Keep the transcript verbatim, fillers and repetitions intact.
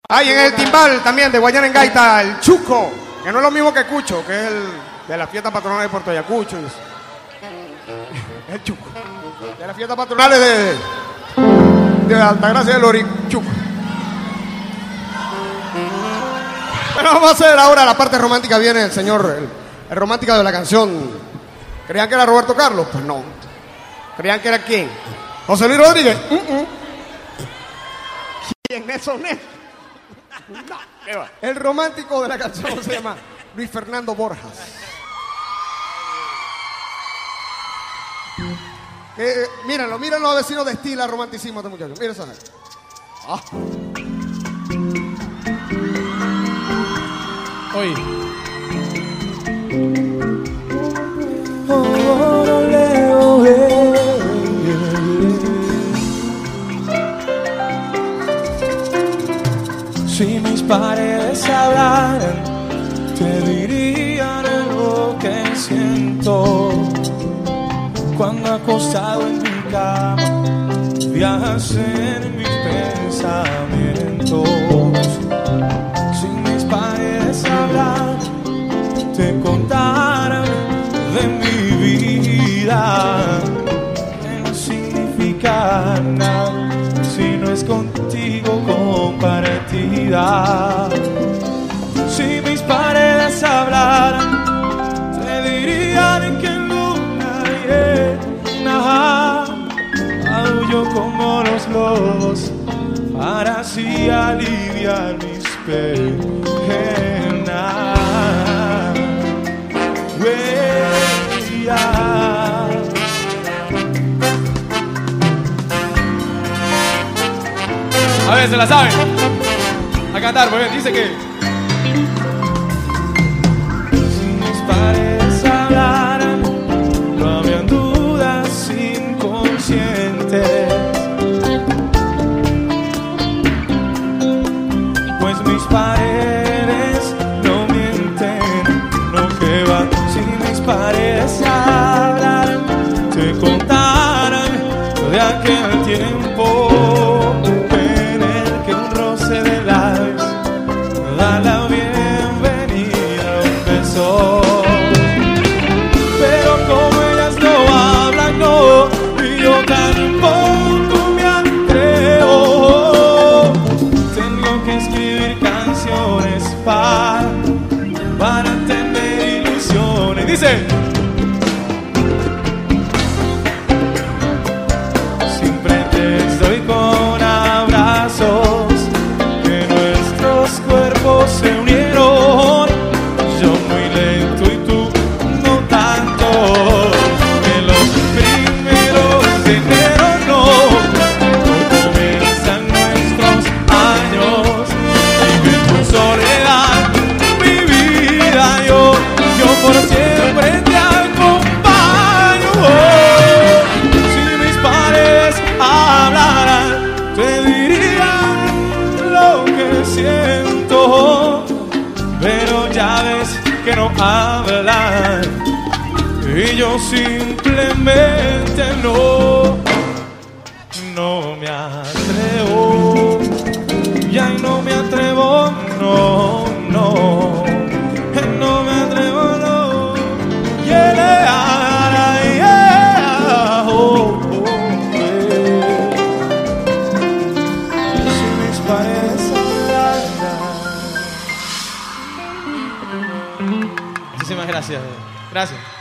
Hay en el timbal también de Guayana en Gaita, el Chuco, que no es lo mismo que Cucho, que es el de la fiesta patronal de Puerto Ayacucho. El Chuco. De las fiestas patronales de, de Altagracia del Lori, Chuco. Bueno, vamos a hacer ahora la parte romántica. Viene el señor, el, el romántico de la canción. ¿Creían que era Roberto Carlos? Pues no. ¿Creían que era quién? José Luis Rodríguez. Uh-uh. ¿Quién es honesto? No, ¿qué va? El romántico de la canción se llama Luis Fernando Borjas. Eh, mírenlo, mírenlo a vecinos de estilo romanticismo este muchacho. Miren esa gente. Ah. Oye. Si mis paredes hablaran, te dirían lo que siento. Cuando acostado en mi cama, viajas en mis pensamientos. Si mis paredes hablaran, te contaran de mi vida. Que no significa nada si no es contigo compartida. Si mis paredes hablaran, te dirían que luna llena aullo como los lobos para así aliviar mis penas. Huellas. A ver, se la saben. A cantar, muy bien, dice que si mis paredes hablaran, no habrían dudas inconscientes. Pues mis paredes no mienten, no que va. Si mis paredes hablaran, te contaran de aquel tiempo la bienvenida a un beso. Pero como ellas no hablan, no, y yo tampoco me atrevo. Tengo que escribir canciones para, para tener ilusiones. Dice: siempre te estoy con abrazos, se unieron, yo muy lento y tú no tanto. En los primeros de enero no, no comienzan nuestros años. Y en tu soledad, mi vida, yo, yo por siempre te acompaño. Si mis paredes hablaran, te dirían lo que siento. Pero ya ves que no hablan y yo simplemente no, no me atrevo. Y ahí no me atrevo, no, no, no me atrevo, no. Yeah, yeah, oh, oh, yeah. Si mis paredes muchísimas gracias. Gracias.